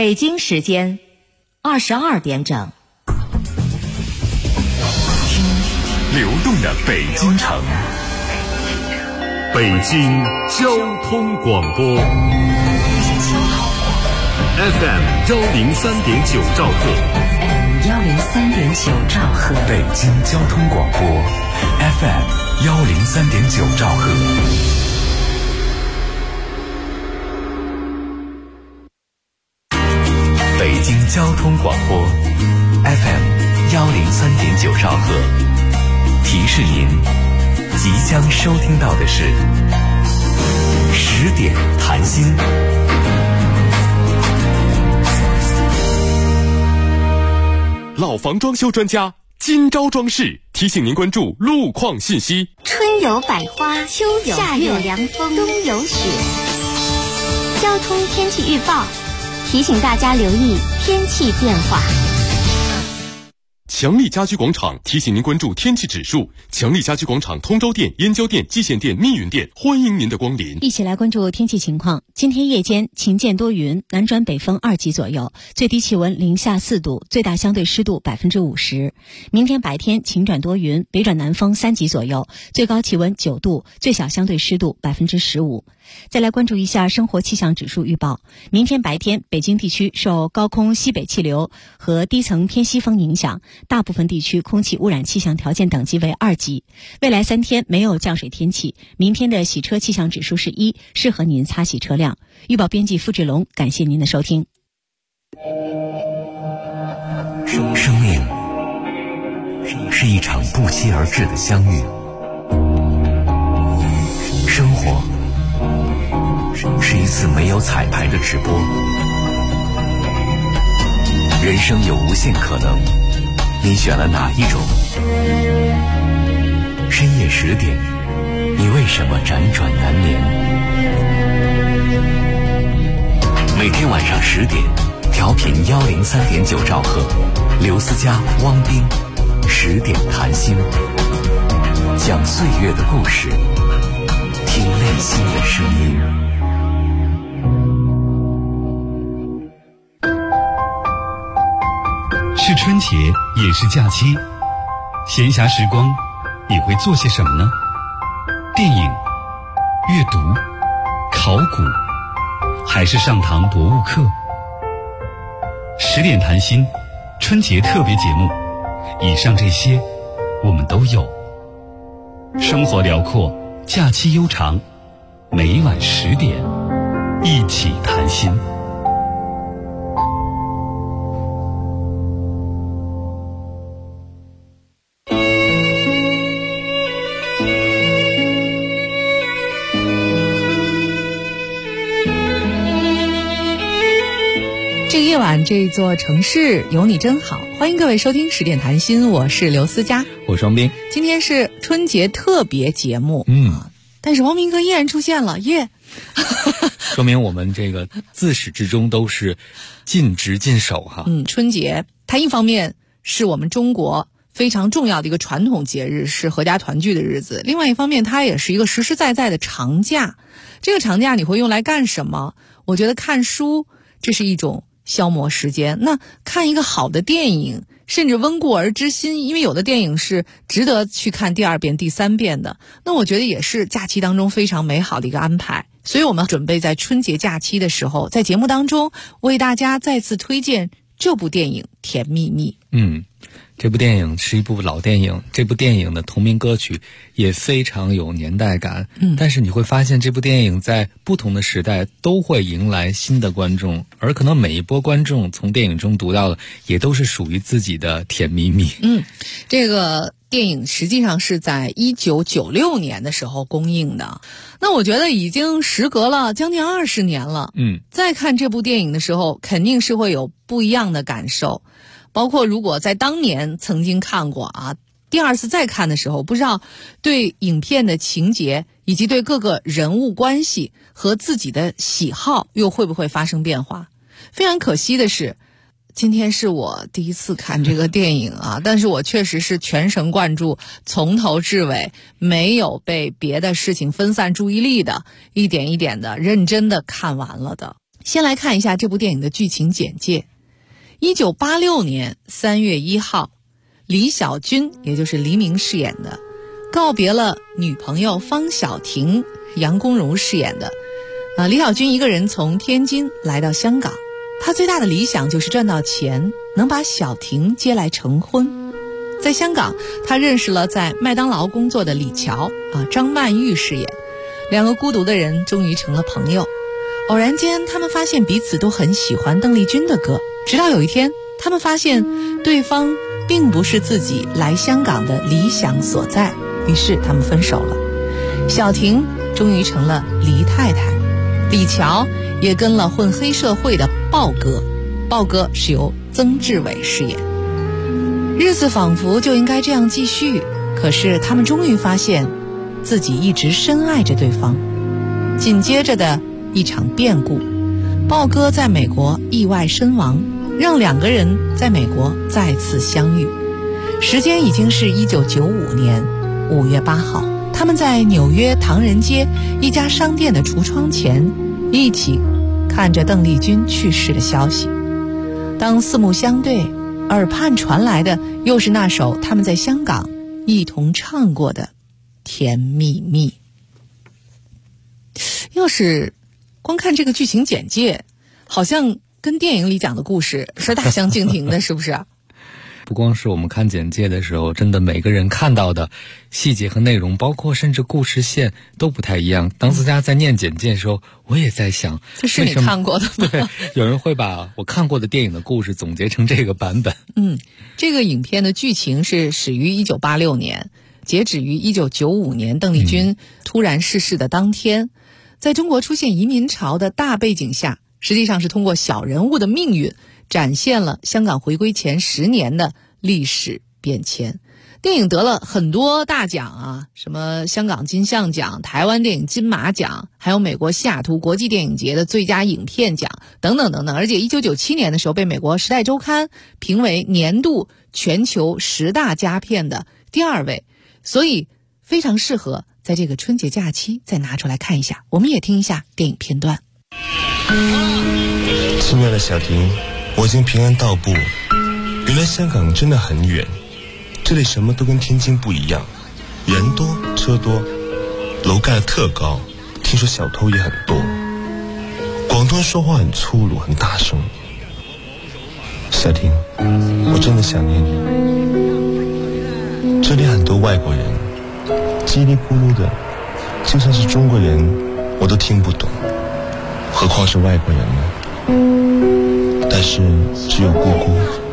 北京时间22点整。 听流动的北京城，北京交通广播 FM103.9 兆赫 103.9 兆赫， 北京交通广播 FM103.9 兆赫。北京交通广播 FM103.9 兆赫，提示您即将收听到的是10点谈心。老房装修专家今朝装饰提醒您关注路况信息。 春有百花，秋有夏有凉风，冬有雪。交通天气预报提醒大家留意天气变化。 强力家居广场提醒您关注天气指数。强力家居广场通州店、燕郊店、蓟县店、密云店欢迎您的光临。 一起来关注天气情况。今天夜间晴间多云，南转北风2级左右，最低气温零下4度，最大相对湿度50%。明天白天晴转多云，北转南风3级左右，最高气温9度，最小相对湿度15%。再来关注一下生活气象指数预报。明天白天，北京地区受高空西北气流和低层偏西风影响，大部分地区空气污染气象条件等级为2级。未来3天没有降水天气，明天的洗车气象指数是1，适合您擦洗车辆。预报编辑付志龙，感谢您的收听。 生命是一场不期而至的相遇，生活是一次没有彩排的直播，人生有无限可能，你选了哪一种？深夜10点，你为什么辗转难眠？每天晚上10点，调频103.9兆赫，刘思佳、汪斌10点谈心，讲岁月的故事，听内心的声音。 是春节，也是假期，闲暇时光你会做些什么呢？电影、阅读、考古，还是上堂博物课？10点谈心春节特别节目，以上这些我们都有。生活辽阔，假期悠长，每晚10点一起谈心。 这个夜晚，这座城市有你真好。欢迎各位收听10点谈心，我是刘思佳， 我是王斌。 今天是春节特别节目，但是王明哥依然出现了，耶！ 说明我们这个自始至终都是尽职尽守哈。 春节它一方面是我们中国非常重要的一个传统节日，是合家团聚的日子；另外一方面，它也是一个实实在在的长假。这个长假你会用来干什么？我觉得看书这是一种消磨时间，那看一个好的电影，甚至温故而知新，因为有的电影是值得去看第2遍、第3遍的，那我觉得也是假期当中非常美好的一个安排。所以我们准备在春节假期的时候，在节目当中为大家再次推荐这部电影《甜蜜蜜》。 这部电影是一部老电影，这部电影的同名歌曲也非常有年代感。但是你会发现这部电影在不同的时代都会迎来新的观众，而可能每一波观众从电影中读到的也都是属于自己的甜蜜蜜。 这个电影实际上是在1996年的时候公映的，那我觉得已经时隔了将近20年了。再看这部电影的时候，肯定是会有不一样的感受。包括如果在当年曾经看过第2次再看的时候，不知道对影片的情节以及对各个人物关系和自己的喜好又会不会发生变化。非常可惜的是，今天是我第1次看这个电影但是我确实是全神贯注，从头至尾没有被别的事情分散注意力的，一点一点的认真的看完了的。 先来看一下这部电影的剧情简介。1986年3月1号，李小军，也就是黎明饰演的，告别了女朋友方晓婷，杨恭如饰演的。李小军一个人从天津来到香港，他最大的理想就是赚到钱，能把晓婷接来成婚。在香港，他认识了在麦当劳工作的李乔，张曼玉饰演。两个孤独的人终于成了朋友。偶然间，他们发现彼此都很喜欢邓丽君的歌，直到有一天，他们发现对方并不是自己来香港的理想所在，于是他们分手了。晓婷终于成了黎太太，李乔也跟了混黑社会的豹哥，豹哥是由曾志伟饰演。日子仿佛就应该这样继续，可是他们终于发现自己一直深爱着对方。紧接着的一场变故，豹哥在美国意外身亡，让两个人在美国再次相遇。时间已经是1995年5月8号，他们在纽约唐人街一家商店的橱窗前，一起看着邓丽君去世的消息。当四目相对，耳畔传来的又是那首他们在香港一同唱过的《甜蜜蜜》。要是光看这个剧情简介，好像跟电影里讲的故事是大相径庭的，是不是？ 不光是我们看简介的时候，真的每个人看到的细节和内容，包括甚至故事线都不太一样。当思佳在念简介的时候，我也在想， 这是你看过的吗？ 对，有人会把我看过的电影的故事总结成这个版本。 这个影片的剧情是始于1986年，截止于1995年邓丽君突然逝世的当天。在中国出现移民潮的大背景下，实际上是通过小人物的命运展现了香港回归前10年的历史变迁。电影得了很多大奖啊，什么香港金像奖、台湾电影金马奖，还有美国西雅图国际电影节的最佳影片奖等等等等。而且1997年的时候被美国《时代周刊》评为年度全球10大佳片的第2位，所以非常适合在这个春节假期再拿出来看一下。我们也听一下电影片段。 亲爱的小婷，我已经平安到埗。原来香港真的很远，这里什么都跟天津不一样，人多车多，楼盖得特高，听说小偷也很多。广东人说话很粗鲁很大声。小婷，我真的想念你。这里很多外国人，叽里咕噜的，就算是中国人我都听不懂，何况是外国人呢？但是只有姑姑，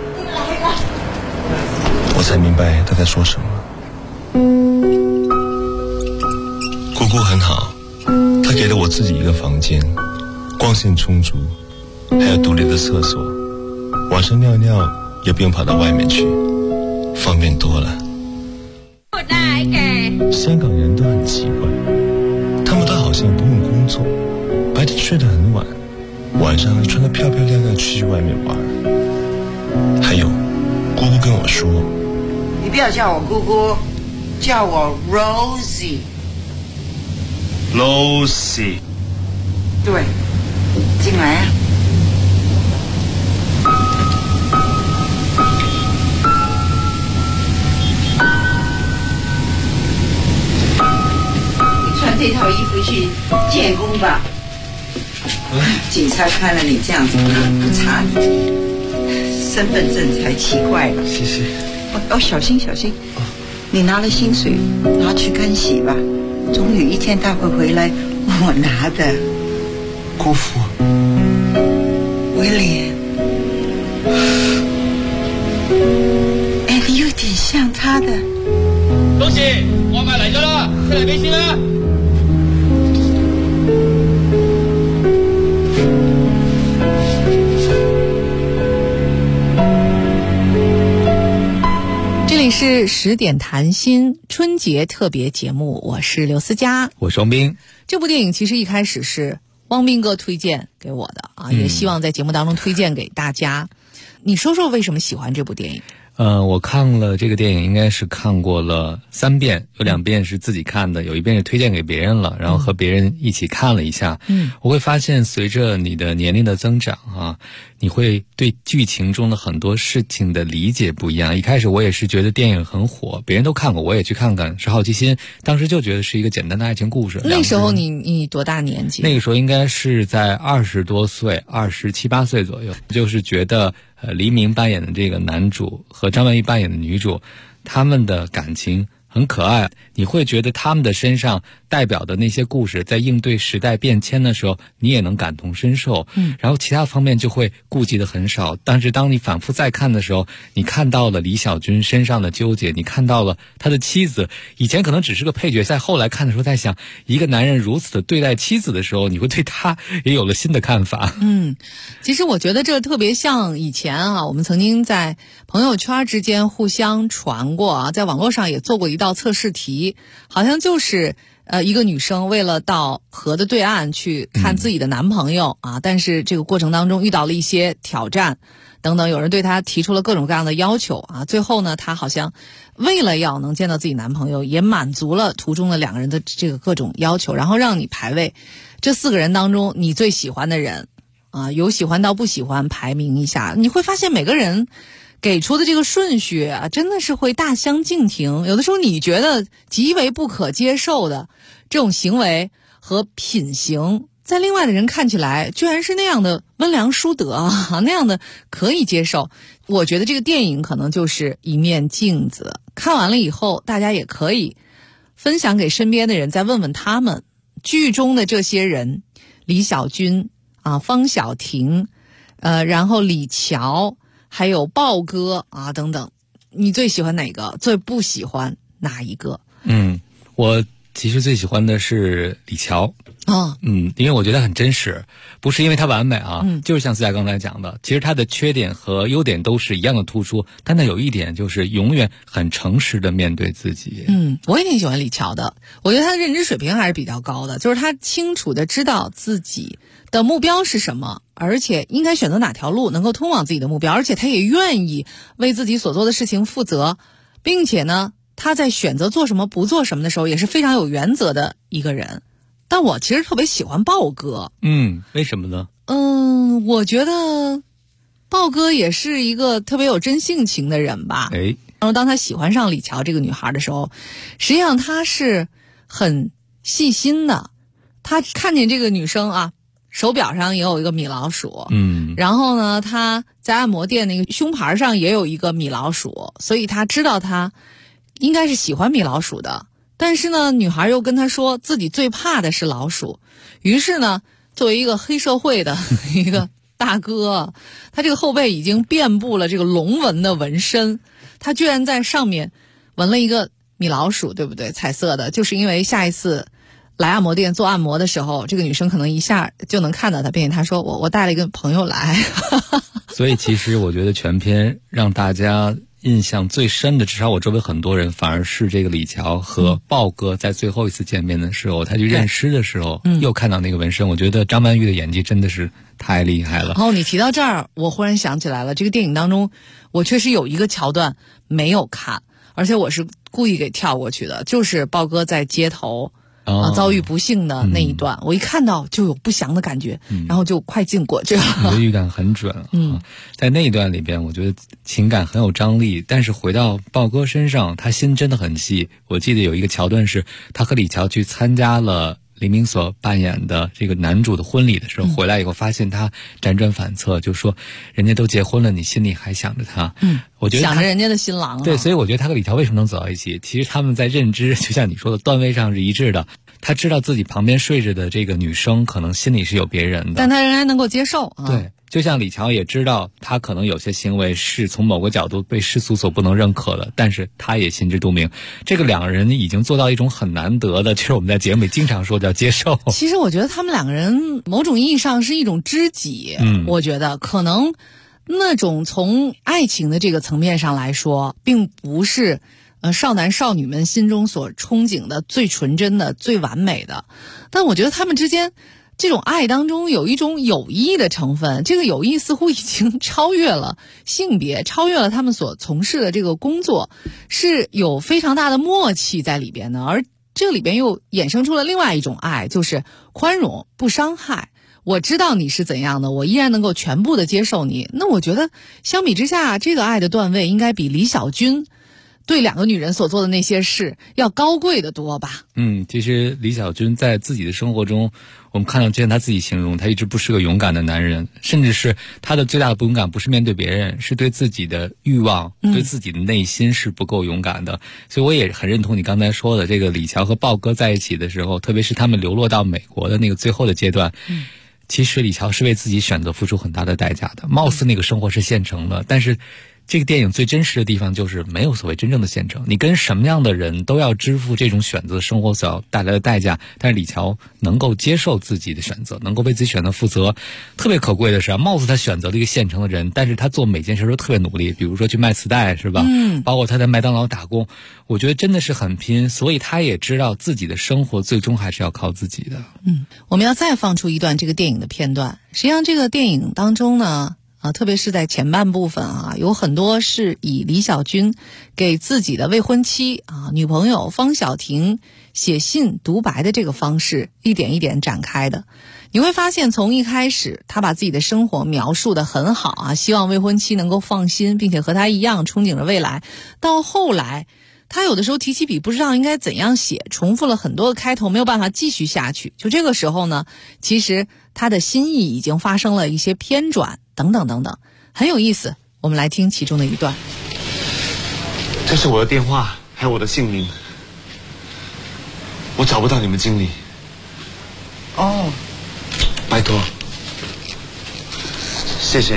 我才明白她在说什么。姑姑很好，她给了我自己一个房间，光线充足，还有独立的厕所，晚上尿尿也不用跑到外面去，方便多了。香港人都很奇怪，他们都好像不用工作，白天睡得很晚，晚上穿得漂漂亮亮去外面玩。还有，姑姑跟我说， 你不要叫我姑姑，叫我 Rosie。Rosie。对，进来啊。这套衣服去建工吧。警察看了你这样子，不查你，身份证才奇怪了。 谢谢。 小心小心，你拿了薪水拿去干洗吧，总有一天他会回来我拿的。 姑父， 威廉，哎，你有点像他的。 恭喜，外賣嚟咗啦，出嚟俾錢啦！ 这里是10点谈心春节特别节目，我是刘思佳， 我是汪斌。 这部电影其实一开始是汪斌哥推荐给我的啊，也希望在节目当中推荐给大家。你说说为什么喜欢这部电影？ 我看了这个电影，应该是看过了3遍，有2遍是自己看的，有1遍是推荐给别人了，然后和别人一起看了一下。我会发现随着你的年龄的增长啊，你会对剧情中的很多事情的理解不一样。一开始我也是觉得电影很火，别人都看过，我也去看看，是好奇心，当时就觉得是一个简单的爱情故事。 那时候你多大年纪？ 那个时候应该是在20多岁，27、28岁左右，就是觉得黎明扮演的这个男主和张曼玉扮演的女主，他们的感情很可爱，你会觉得他们的身上代表的那些故事，在应对时代变迁的时候，你也能感同身受。然后其他方面就会顾及的很少。但是当你反复再看的时候，你看到了李小军身上的纠结，你看到了他的妻子，以前可能只是个配角，在后来看的时候在想，一个男人如此的对待妻子的时候，你会对他也有了新的看法。 其实我觉得这特别像以前啊，我们曾经在朋友圈之间互相传过啊，在网络上也做过一道测试题，好像就是一个女生为了到河的对岸去看自己的男朋友啊，但是这个过程当中遇到了一些挑战等等，有人对她提出了各种各样的要求啊，最后呢，她好像为了要能见到自己男朋友，也满足了途中的2个人的这个各种要求，然后让你排位这4个人当中你最喜欢的人啊，由喜欢到不喜欢排名一下，你会发现每个人给出的这个顺序啊，真的是会大相径庭。有的时候你觉得极为不可接受的这种行为和品行，在另外的人看起来居然是那样的温良淑德啊，那样的可以接受。我觉得这个电影可能就是一面镜子，看完了以后大家也可以分享给身边的人，再问问他们剧中的这些人，李小军啊，方晓婷，然后李乔，还有豹哥啊等等，你最喜欢哪个？最不喜欢哪一个？ 我其实最喜欢的是李乔。因为我觉得很真实，不是因为他完美啊，就是像思佳刚才讲的，其实他的缺点和优点都是一样的突出，但他有一点就是永远很诚实的面对自己。 我也挺喜欢李乔的，我觉得他的认知水平还是比较高的，就是他清楚的知道自己的目标是什么，而且应该选择哪条路能够通往自己的目标，而且他也愿意为自己所做的事情负责，并且呢，他在选择做什么不做什么的时候也是非常有原则的一个人。但我其实特别喜欢豹哥。 为什么呢？ 我觉得豹哥也是一个特别有真性情的人吧。然后当他喜欢上李乔这个女孩的时候，实际上他是很细心的。他看见这个女生啊，手表上也有一个米老鼠，然后呢，他在按摩店那个胸牌上也有一个米老鼠，所以他知道他应该是喜欢米老鼠的。但是呢，女孩又跟他说自己最怕的是老鼠，于是呢，作为一个黑社会的一个大哥，他这个后背已经遍布了这个龙纹的纹身，他居然在上面纹了一个米老鼠，对不对？彩色的，就是因为下一次来按摩店做按摩的时候，这个女生可能一下就能看到他，并且他说我带了一个朋友来。 所以其实我觉得全片让大家印象最深的，至少我周围很多人反而是这个李乔和豹哥在最后一次见面的时候，他去认尸的时候，又看到那个纹身。我觉得张曼玉的演技真的是太厉害了。 然后你提到这儿，我忽然想起来了，这个电影当中我确实有一个桥段没有看，而且我是故意给跳过去的，就是豹哥在街头遭遇不幸的那一段，我一看到就有不祥的感觉，然后就快进过去了。 你的预感很准。在那一段里边，我觉得情感很有张力，但是回到豹哥身上，他心真的很细。我记得有一个桥段是，他和李乔去参加了黎明所扮演的这个男主的婚礼的时候，回来以后发现他辗转反侧，就说人家都结婚了，你心里还想着他。我觉得想着人家的新郎。 对，所以我觉得他和李乔为什么能走到一起，其实他们在认知，就像你说的，段位上是一致的。他知道自己旁边睡着的这个女生可能心里是有别人的， 但他仍然能够接受。 对，就像李乔也知道他可能有些行为是从某个角度被世俗所不能认可的，但是他也心知肚明。这个2个人已经做到一种很难得的，就是我们在节目里经常说叫接受。 其实我觉得他们2个人某种意义上是一种知己。我觉得可能那种从爱情的这个层面上来说，并不是少男少女们心中所憧憬的最纯真的最完美的，但我觉得他们之间这种爱当中有一种友谊的成分，这个友谊似乎已经超越了性别，超越了他们所从事的这个工作，是有非常大的默契在里边的。而这里边又衍生出了另外一种爱，就是宽容不伤害。我知道你是怎样的，我依然能够全部的接受你。那我觉得相比之下，这个爱的段位应该比李小军对两个女人所做的那些事要高贵的多吧。 其实李小军在自己的生活中，我们看到之前他自己形容，他一直不是个勇敢的男人，甚至是他的最大的不勇敢不是面对别人，是对自己的欲望，对自己的内心是不够勇敢的。所以我也很认同你刚才说的，这个李乔和豹哥在一起的时候，特别是他们流落到美国的那个最后的阶段，其实李乔是为自己选择付出很大的代价的。貌似那个生活是现成的，但是这个电影最真实的地方就是没有所谓真正的现成，你跟什么样的人都要支付这种选择生活所要带来的代价，但是李乔能够接受自己的选择，能够为自己选择负责。特别可贵的是貌似他选择了一个现成的人，但是他做每件事都特别努力，比如说去卖磁带是吧，包括他在麦当劳打工，我觉得真的是很拼，所以他也知道自己的生活最终还是要靠自己的。 我们要再放出一段这个电影的片段。实际上这个电影当中呢，特别是在前半部分有很多是以李小军给自己的未婚妻女朋友方晓婷写信独白的这个方式一点一点展开的。你会发现从一开始他把自己的生活描述得很好希望未婚妻能够放心，并且和他一样憧憬着未来，到后来他有的时候提起笔不知道应该怎样写，重复了很多个开头，没有办法继续下去。就这个时候呢，其实他的心意已经发生了一些偏转等等等等，很有意思。我们来听其中的一段。 这是我的电话，还有我的姓名。我找不到你们经理。拜托，谢谢你。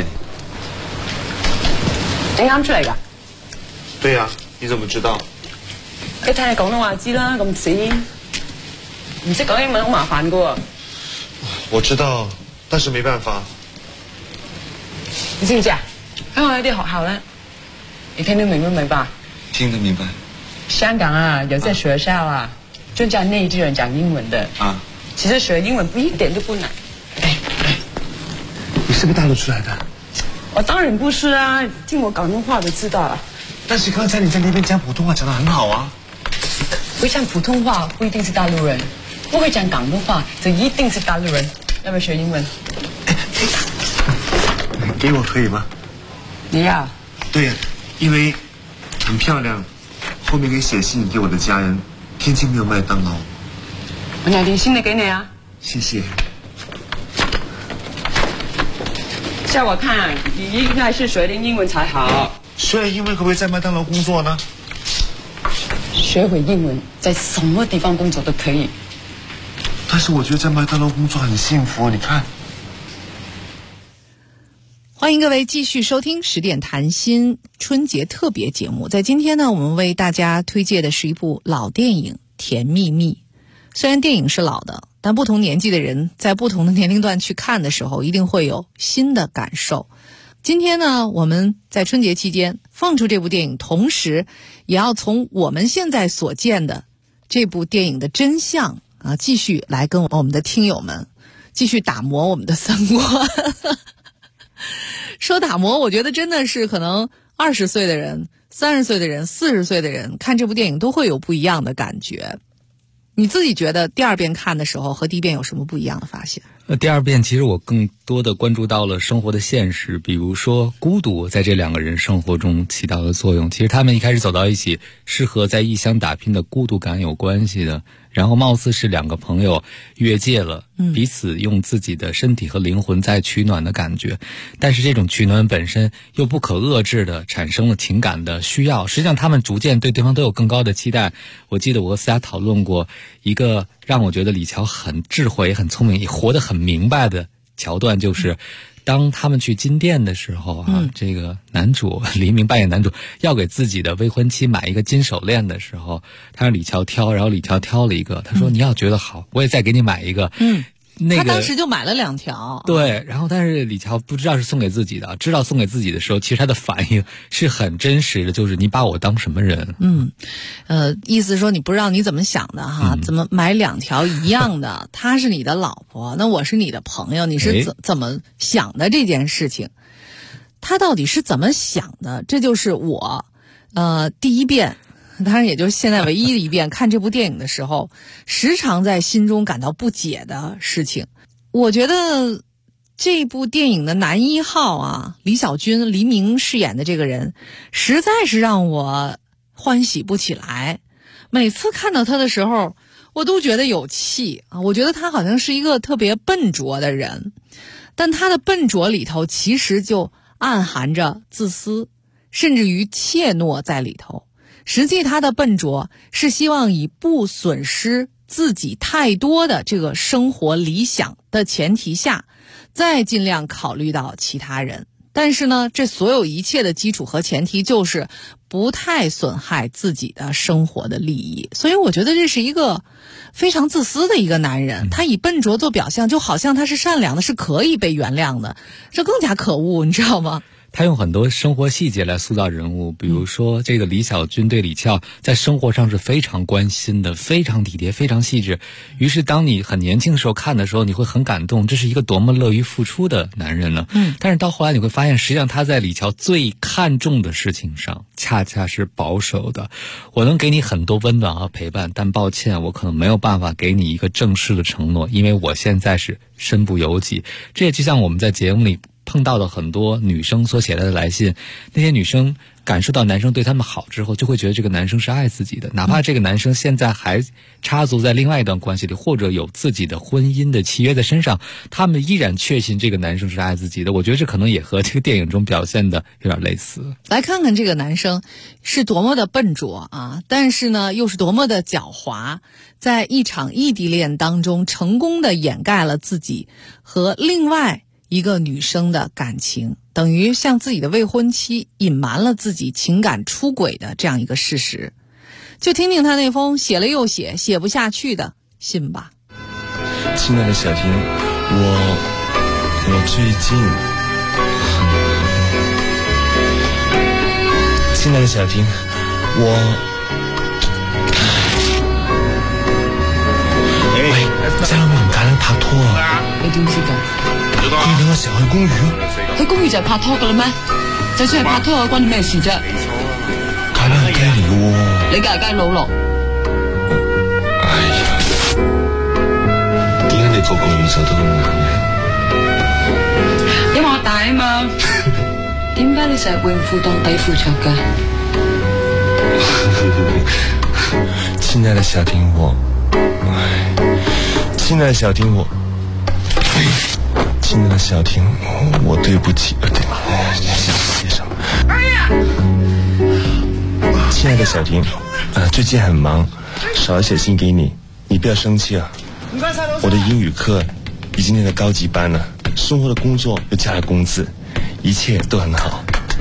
你啱出嚟㗎？ 对呀，你怎么知道？ 你聽你廣東話知啦，咁屎，唔識講英文好麻煩㗎喎。 我知道，但是没办法。 你知唔知啊？喺我有啲學校咧，你聽得明不明白？ 聽得明白。 香港有些學校專教內地人講英文的其實學英文不一點都不難。 你是不是大陸出來的？ 我當然不是聽我廣東話就知道了。 但是剛才你在那邊講普通話講得很好啊。 會講普通話不一定是大陸人，不會講廣東話就一定是大陸人。要不要學英文？ 給我可以嗎？ 你要？ 對呀，因為很漂亮，後面可以寫信給我的家人。天津沒有麥當勞。 我拿點心嚟給你啊。 謝謝。 叫我看，你應該是學點英文才好。 學英文可不可以在麥當勞工作呢？ 學會英文，在什麼地方工作都可以。 但是我覺得在麥當勞工作很幸福，你看。 歡迎各位繼續收聽10點談心春節特別節目。在今天呢，我們為大家推介的是一部老電影《甜蜜蜜》。雖然電影是老的，但不同年紀的人在不同的年齡段去看的時候，一定會有新的感受。今天呢，我們在春節期間放出這部電影，同時也要從我們現在所見的這部電影的真相繼續來跟我們的聽友們繼續打磨我們的三觀。說打磨，我覺得真的是可能20歲的人、30歲的人、40歲的人看這部電影都會有不一樣的感覺。你自己覺得第二遍看的時候和第一遍有什麼不一樣的發現？ 第二遍其實我更多的關注到了生活的現實，比如說孤獨在這兩個人生活中起到的作用。其實他們一開始走到一起是和在異鄉打拼的孤獨感有關係的，然後貌似是兩個朋友越界了，彼此用自己的身體和靈魂在取暖的感覺，但是這種取暖本身又不可遏制的產生了情感的需要。實際上他們逐漸對對方都有更高的期待。我記得我和思雅討論過一個讓我覺得李喬很智慧、很聰明、也活得很明白的橋段，就是當他們去金店的時候這個男主黎明扮演男主要給自己的未婚妻買一個金手鏈的時候，他讓李喬挑，然後李喬挑了一個，他說你要覺得好我也再給你買一個。 那个他当时就买了2条。 对，然后但是李乔不知道是送给自己的，知道送给自己的时候，其实他的反应是很真实的，就是你把我当什么人？ 意思说你不知道你怎么想的哈，怎么买2条一样的？她是你的老婆，那我是你的朋友，你是怎么想的这件事情？他到底是怎么想的？这就是我第一遍，当然也就是现在唯一的一遍看这部电影的时候，时常在心中感到不解的事情。我觉得这部电影的男1号啊，李小军、黎明饰演的这个人，实在是让我欢喜不起来。每次看到他的时候，我都觉得有气啊！我觉得他好像是一个特别笨拙的人，但他的笨拙里头其实就暗含着自私，甚至于怯懦在里头。实际他的笨拙是希望以不损失自己太多的这个生活理想的前提下，再尽量考虑到其他人。但是呢，这所有一切的基础和前提就是不太损害自己的生活的利益。所以我觉得这是一个非常自私的一个男人，他以笨拙做表象，就好像他是善良的，是可以被原谅的，这更加可恶，你知道吗？ 他用很多生活细节来塑造人物，比如说这个李小军对李俏在生活上是非常关心的，非常体贴，非常细致。于是当你很年轻的时候看的时候，你会很感动，这是一个多么乐于付出的男人呢？但是到后来你会发现，实际上他在李俏最看重的事情上恰恰是保守的。我能给你很多温暖和陪伴，但抱歉，我可能没有办法给你一个正式的承诺，因为我现在是身不由己。这也就像我们在节目里碰到的很多女生所写来的来信，那些女生感受到男生对他们好之后，就会觉得这个男生是爱自己的，哪怕这个男生现在还插足在另外一段关系里，或者有自己的婚姻的契约在身上，他们依然确信这个男生是爱自己的。我觉得这可能也和这个电影中表现的有点类似。 来看看这个男生是多么的笨拙啊，但是呢又是多么的狡猾，在一场异地恋当中成功的掩盖了自己和另外一个女生的感情，等于向自己的未婚妻隐瞒了自己情感出轨的这样一个事实。就听听他那封写了又写，写不下去的信吧。 亲爱的小婷，我最近亲爱的小婷，真係唔揀你拍拖啊？ 你點知㗎？ 佢哋兩個成日去公寓。 去公寓就係拍拖㗎啦咩？就算係拍拖，關你咩事啫？ 梗係雞嚟嘅喎。 你梗係雞佬咯。 哎呀，點解你個個宇宙都咁硬嘅？ 因為我大啊嘛。點解你成日泳褲當底褲着㗎？ 親愛的小婷，親愛的小婷，親愛的小婷，我對不起，寫什麼？親愛的小婷，最近很忙，少了寫信給你，你不要生氣啊。我的英語課已經念到高級班了，生活的工作又加了工資，一切都很好。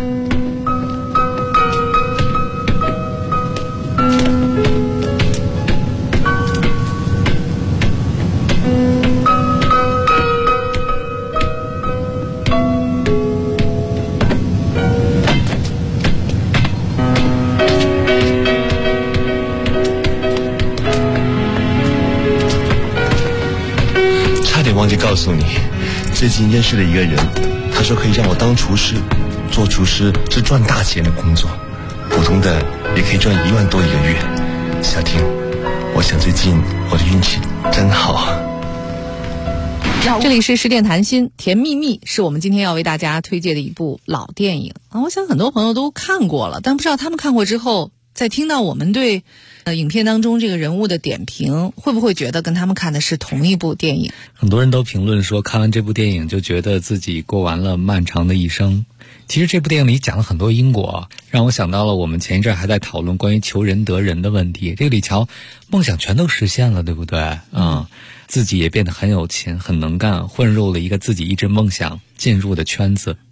忘记告诉你，最近认识了一个人，他说可以让我当厨师，做厨师是赚大钱的工作，普通的也可以赚1万多一个月。小婷，我想最近我的运气真好。 这里是10点谈心，甜蜜蜜是我们今天要为大家推荐的一部老电影啊，我想很多朋友都看过了，但不知道他们看过之后，在听到我们对影片当中这个人物的点评，会不会觉得跟他们看的是同一部电影？ 很多人都评论说，看完这部电影就觉得自己过完了漫长的一生。其实这部电影里讲了很多因果，让我想到了我们前一阵还在讨论关于求人得人的问题。这个李乔梦想全都实现了，对不对？自己也变得很有钱，很能干，混入了一个自己一直梦想进入的圈子，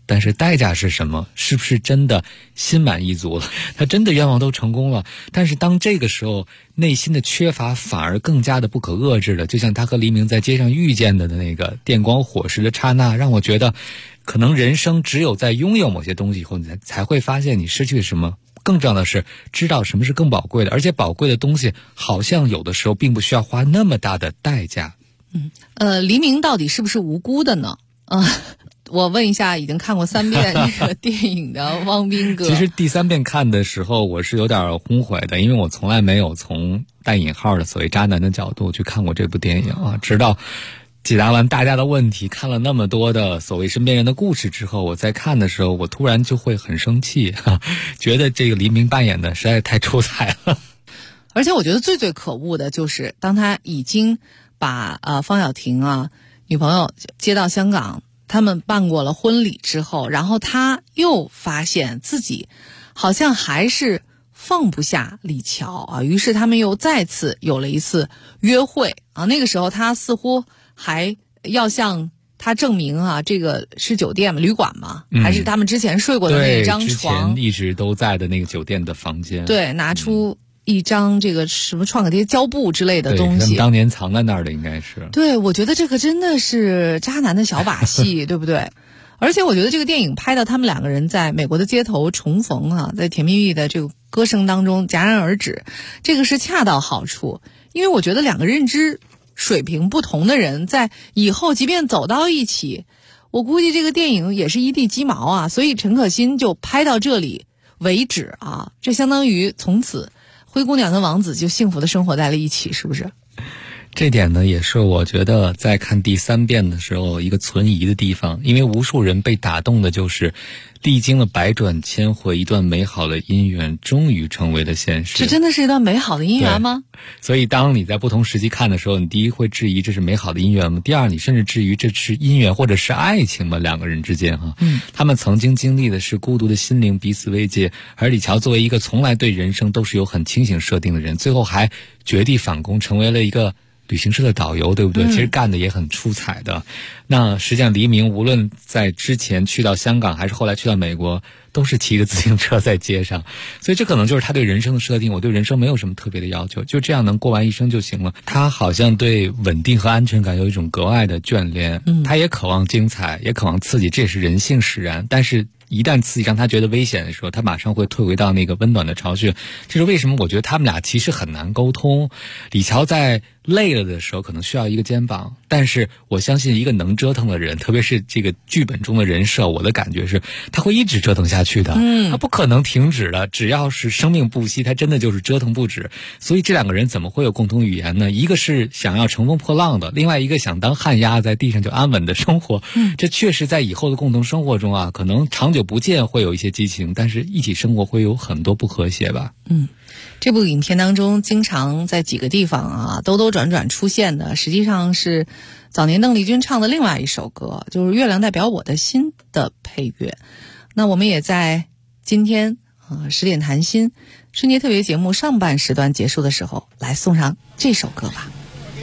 但是代价是什么？是不是真的心满意足了？他真的愿望都成功了，但是当这个时候内心的缺乏反而更加的不可遏制了，就像他和黎明在街上遇见的那个电光火石的刹那，让我觉得可能人生只有在拥有某些东西以后，你才会发现你失去什么。更重要的是知道什么是更宝贵的，而且宝贵的东西好像有的时候并不需要花那么大的代价。 黎明到底是不是无辜的呢？我问一下已经看过3遍这个电影的汪斌哥。 其实第3遍看的时候我是有点轰悔的，因为我从来没有从带引号的所谓渣男的角度去看过这部电影啊。直到解答完大家的问题，看了那么多的所谓身边人的故事之后，我在看的时候我突然就会很生气，觉得这个黎明扮演的实在太出彩了。 而且我觉得最可恶的就是当他已经把方晓婷女朋友接到香港，他们办过了婚礼之后，然后他又发现自己好像还是放不下李乔于是他们又再次有了一次约会那个时候他似乎还要向他证明这个是酒店旅馆吗？还是他们之前睡过的那张床？ 之前一直都在的那个酒店的房间。 对，拿出一张这个什么创可贴胶布之类的东西， 他们当年藏在那儿的应该是。 对，我觉得这个真的是渣男的小把戏，对不对？而且我觉得这个电影拍到他们2个人在美国的街头重逢在甜蜜蜜的这个歌声当中戛然而止，这个是恰到好处。因为我觉得2个认知水平不同的人在以后即便走到一起，我估计这个电影也是一地鸡毛所以陈可辛就拍到这里为止这相当于从此灰姑娘跟王子就幸福的生活在了一起，是不是？ 这点呢，也是我觉得在看第3遍的时候一个存疑的地方，因为无数人被打动的就是历经了百转千回，一段美好的姻缘终于成为了现实。 这真的是一段美好的姻缘吗？ 所以当你在不同时期看的时候，你第一会质疑这是美好的姻缘吗？第二，你甚至质疑这是姻缘或者是爱情吗？2个人之间他们曾经经历的是孤独的心灵彼此慰藉，而李乔作为一个从来对人生都是有很清醒设定的人，最后还绝地反攻，成为了一个旅行社的导游，对不对？其实干的也很出彩的。那实际上黎明无论在之前去到香港还是后来去到美国，都是骑着自行车在街上，所以这可能就是他对人生的设定。我对人生没有什么特别的要求，就这样能过完一生就行了。他好像对稳定和安全感有一种格外的眷恋，他也渴望精彩，也渴望刺激，这也是人性使然。但是一旦刺激让他觉得危险的时候，他马上会退回到那个温暖的巢穴。这是为什么我觉得他们俩其实很难沟通。李乔在累了的时候可能需要一个肩膀，但是我相信一个能折腾的人，特别是这个剧本中的人设，我的感觉是他会一直折腾下去的，他不可能停止的，只要是生命不息，他真的就是折腾不止。所以这2个人怎么会有共同语言呢？一个是想要乘风破浪的，另外一个想当旱鸭在地上就安稳的生活。这确实在以后的共同生活中可能长久不见会有一些激情，但是一起生活会有很多不和谐吧。 这部影片当中经常在几个地方兜兜转转出现的，实际上是早年邓丽君唱的另外一首歌，就是《月亮代表我的心》的配乐。那我们也在今天10点谈心春节特别节目上半时段结束的时候来送上这首歌吧。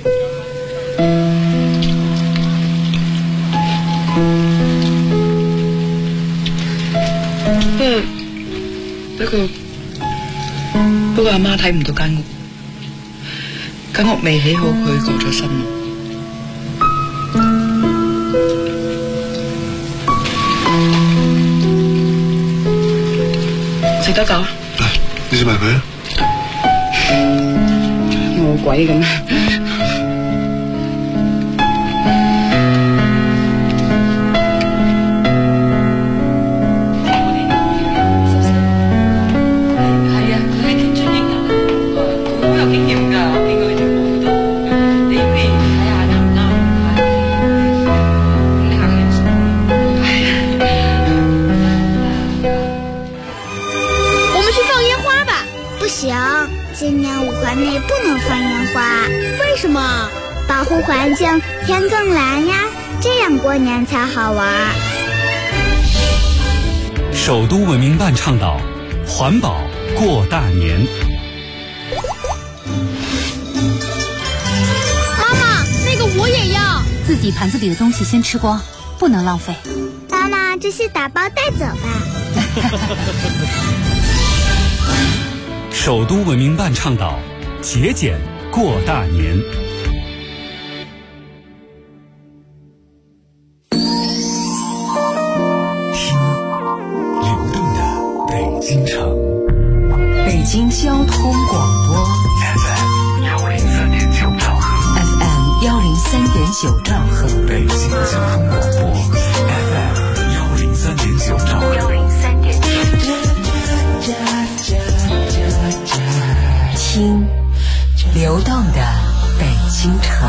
不過阿媽睇唔到間屋未起好，佢過咗身。食得夠？ 你食埋佢啊！ 餓鬼咁。 今年5环内不能放烟花。为什么？保护环境，天更蓝呀，这样过年才好玩。 首都文明办倡导环保过大年。 妈妈，那个我也要。自己盘子里的东西先吃光，不能浪费。 妈妈， 这些打包带走吧。 首都文明办倡导节俭过大年。 听流动的北京城， 北京交通广播 FM 104.9兆赫 ，FM 103.9兆赫， 北京交通广播 FM 103.9兆赫。 听流动的北京城。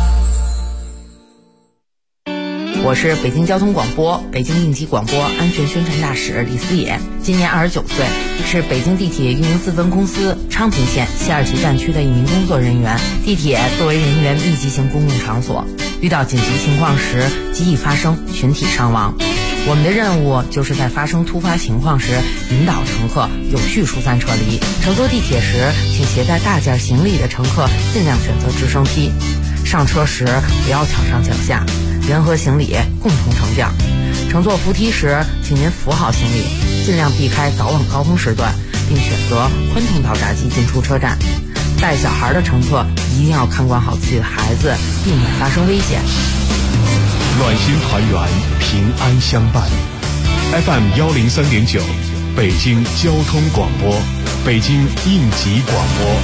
我是北京交通广播北京应急广播安全宣传大使李思野，今年29岁，是北京地铁运营4分公司昌平线西二旗站区的一名工作人员。地铁作为人员密集型公共场所，遇到紧急情况时极易发生群体伤亡。我们的任务就是在发生突发情况时引导乘客有序疏散撤离。乘坐地铁时，请携带大件行李的乘客尽量选择直升梯。上车时不要抢上抢下，人和行李共同乘降。乘坐扶梯时，请您扶好行李，尽量避开早晚高峰时段，并选择宽通道闸机进出车站。带小孩的乘客一定要看管好自己的孩子，避免发生危险。 暖心团圆，平安相伴。FM 103.9，北京交通广播，北京应急广播。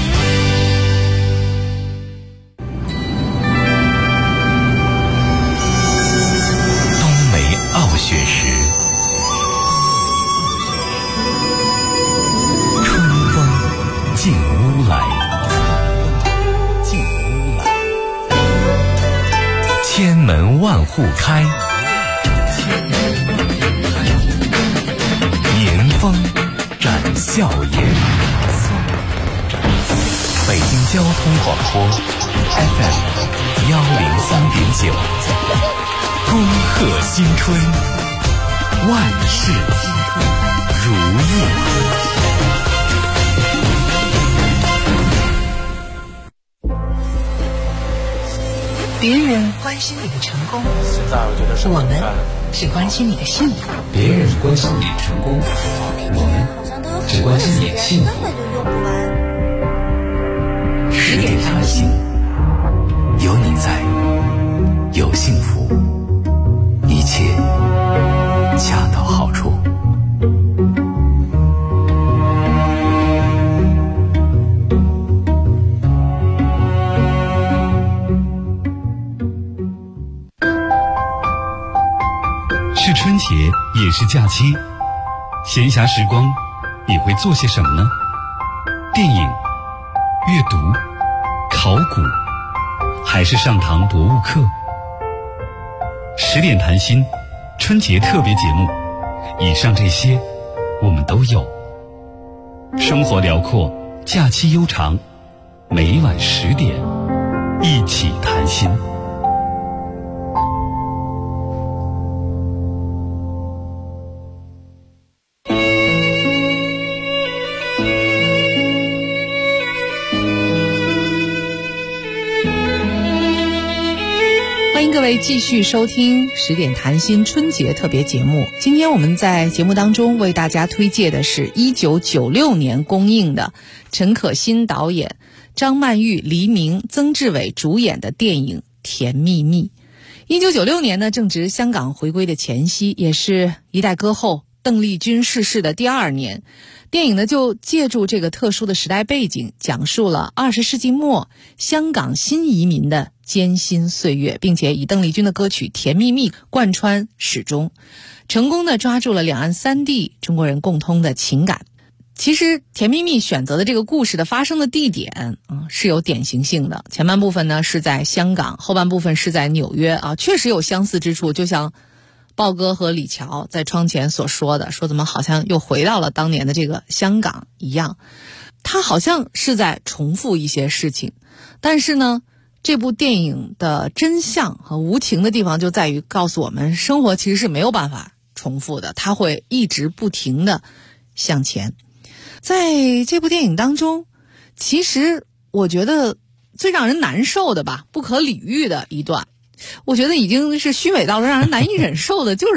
冬梅傲雪时，春风进屋来。千门万户开，年风展笑颜。北京交通广播 FM 103.9，恭贺新春，万事如意。 别人关心你的成功，我们只关心你的幸福。 别人关心你的成功，我们只关心你的幸福。 10点谈心，有你在，有幸福，一切恰到好处。 是春节，也是假期，闲暇时光，你会做些什么呢？电影、阅读、考古，还是上堂博物课？10点谈心，春节特别节目，以上这些我们都有。生活辽阔，假期悠长，每晚10点，一起谈心。 各位继续收听10点谈心春节特别节目。今天我们在节目当中为大家推介的是1996年公映的陈可辛导演、张曼玉、黎明、曾志伟主演的电影《甜蜜蜜》。1996年呢，正值香港回归的前夕，也是一代歌后邓丽君逝世的第2年。电影呢就借助这个特殊的时代背景，讲述了20世纪末香港新移民的艰辛岁月，并且以邓丽君的歌曲《甜蜜蜜》贯穿始终，成功的抓住了两岸三地中国人共通的情感。其实《甜蜜蜜》选择的这个故事的发生的地点是有典型性的，前半部分呢是在香港，后半部分是在纽约确实有相似之处，就像豹哥和李乔在窗前所说的，说怎么好像又回到了当年的这个香港一样。他好像是在重复一些事情，但是呢这部电影的真相和无情的地方就在于告诉我们，生活其实是没有办法重复的，它会一直不停的向前。在这部电影当中，其实我觉得最让人难受的吧，不可理喻的一段，我觉得已经是虚伪到了让人难以忍受的，就是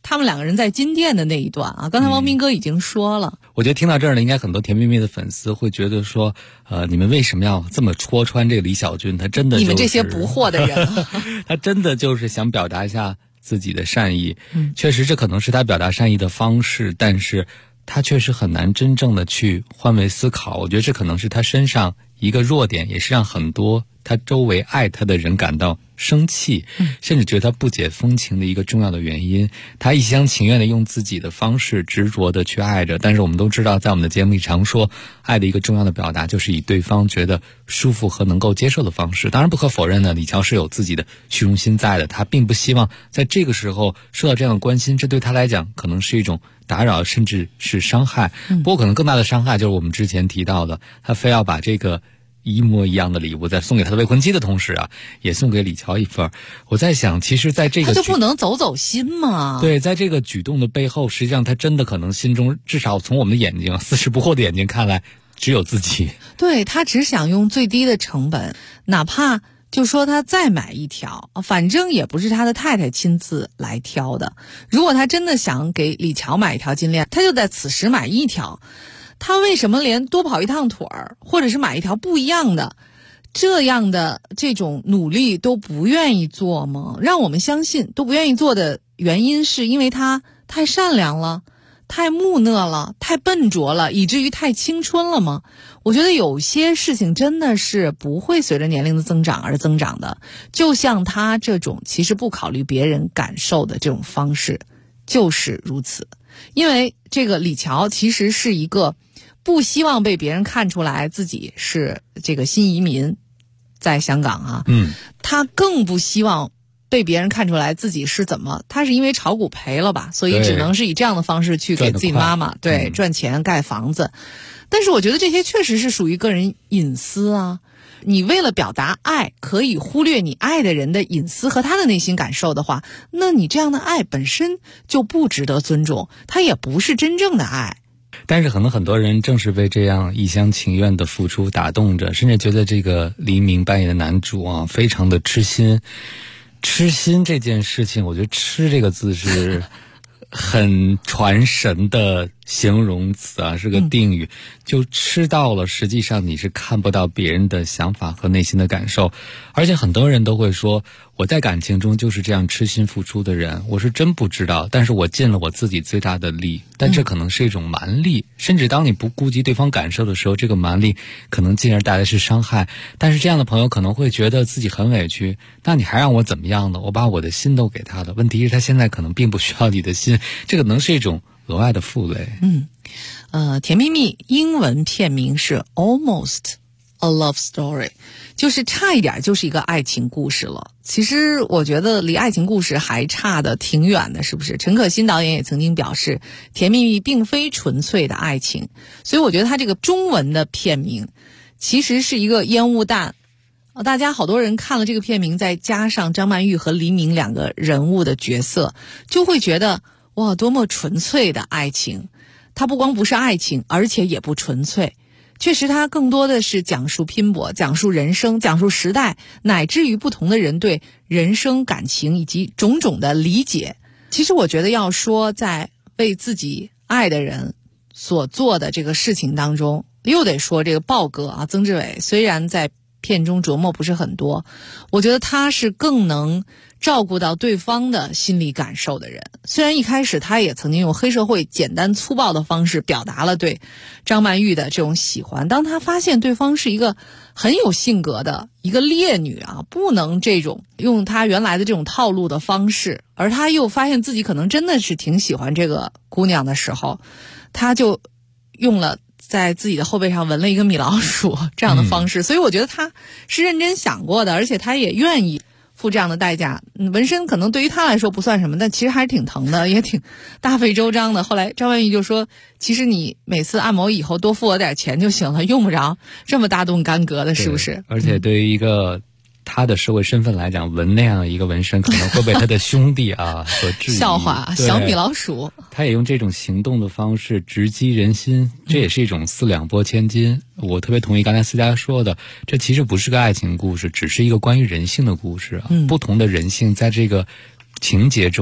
他们两个人在金殿的那一段啊。刚才汪斌哥已经说了， 我觉得听到这儿呢，应该很多甜蜜蜜的粉丝会觉得说，你们为什么要这么戳穿这个李小军？他真的、 你们这些不惑的人， 他真的就是想表达一下自己的善意。确实这可能是他表达善意的方式，但是他确实很难真正的去换位思考。我觉得这可能是他身上一个弱点，也是让很多他周围爱他的人感到生气，甚至觉得他不解风情的一个重要的原因。他一厢情愿的用自己的方式执着的去爱着，但是我们都知道，在我们的节目里常说，爱的一个重要的表达就是以对方觉得舒服和能够接受的方式。当然不可否认呢，李乔是有自己的虚荣心在的，他并不希望在这个时候受到这样的关心，这对他来讲可能是一种打扰，甚至是伤害。不过可能更大的伤害就是我们之前提到的，他非要把这个一模一样的礼物在送给他的未婚妻的同时啊，也送给李乔一份。我在想，其实在这个他就不能走走心吗？ 对，在这个举动的背后，实际上他真的可能心中，至少从我们的眼睛四十不惑的眼睛看来，只有自己。 对，他只想用最低的成本，哪怕就说他再买一条，反正也不是他的太太亲自来挑的。如果他真的想给李乔买一条金链，他就在此时买一条。他为什么连多跑一趟腿儿，或者是买一条不一样的，这样的这种努力都不愿意做吗？让我们相信都不愿意做的原因是因为他太善良了，太木讷了，太笨拙了，以至于太青春了吗？我觉得有些事情真的是不会随着年龄的增长而增长的，就像他这种其实不考虑别人感受的这种方式就是如此。因为这个李乔其实是一个不希望被别人看出来自己是这个新移民在香港啊，他更不希望被别人看出来自己是怎么，他是因为炒股赔了吧，所以只能是以这样的方式去给自己妈妈赚钱盖房子。但是我觉得这些确实是属于个人隐私啊，你为了表达爱可以忽略你爱的人的隐私和他的内心感受的话，那你这样的爱本身就不值得尊重，它也不是真正的爱。 但是可能很多人正是被这样一厢情愿的付出打动着，甚至觉得这个黎明扮演的男主啊非常的痴心。痴心这件事情，我觉得痴这个字是很传神的形容词啊，是个定语，就痴到了实际上你是看不到别人的想法和内心的感受。而且很多人都会说，我在感情中就是这样痴心付出的人，我是真不知道，但是我尽了我自己最大的力，但这可能是一种蛮力，甚至当你不顾及对方感受的时候，这个蛮力可能进而带来是伤害。但是这样的朋友可能会觉得自己很委屈，那你还让我怎么样呢？我把我的心都给他了，问题是他现在可能并不需要你的心，这可能是一种额外的负累。 甜蜜蜜英文片名是 Almost a Love Story， 就是差一点就是一个爱情故事了。其实我觉得离爱情故事还差得挺远的，是不是？陈可辛导演也曾经表示，甜蜜蜜并非纯粹的爱情，所以我觉得他这个中文的片名其实是一个烟雾弹。大家好多人看了这个片名，再加上张曼玉和黎明两个人物的角色，就会觉得哇，多么纯粹的爱情。它不光不是爱情，而且也不纯粹。确实它更多的是讲述拼搏，讲述人生，讲述时代，乃至于不同的人对人生感情以及种种的理解。其实我觉得要说在为自己爱的人所做的这个事情当中，又得说这个豹哥啊，曾志伟虽然在片中琢磨不是很多，我觉得他是更能照顾到对方的心理感受的人。虽然一开始他也曾经用黑社会简单粗暴的方式表达了对张曼玉的这种喜欢，当他发现对方是一个很有性格的一个烈女啊，不能这种用他原来的这种套路的方式，而他又发现自己可能真的是挺喜欢这个姑娘的时候，他就用了在自己的后背上纹了一个米老鼠这样的方式。所以我觉得他是认真想过的，而且他也愿意付这样的代价。纹身可能对于他来说不算什么，但其实还是挺疼的，也挺大费周章的。后来张曼玉就说，其实你每次按摩以后多付我点钱就行了，用不着这么大动干戈的，是不是？ 而且对于一个他的社会身份来讲，纹那样一个纹身可能会被他的兄弟啊所质疑笑话小米老鼠。 他也用这种行动的方式直击人心，这也是一种四两拨千斤。我特别同意刚才思佳说的，这其实不是个爱情故事，只是一个关于人性的故事啊。不同的人性在这个情节中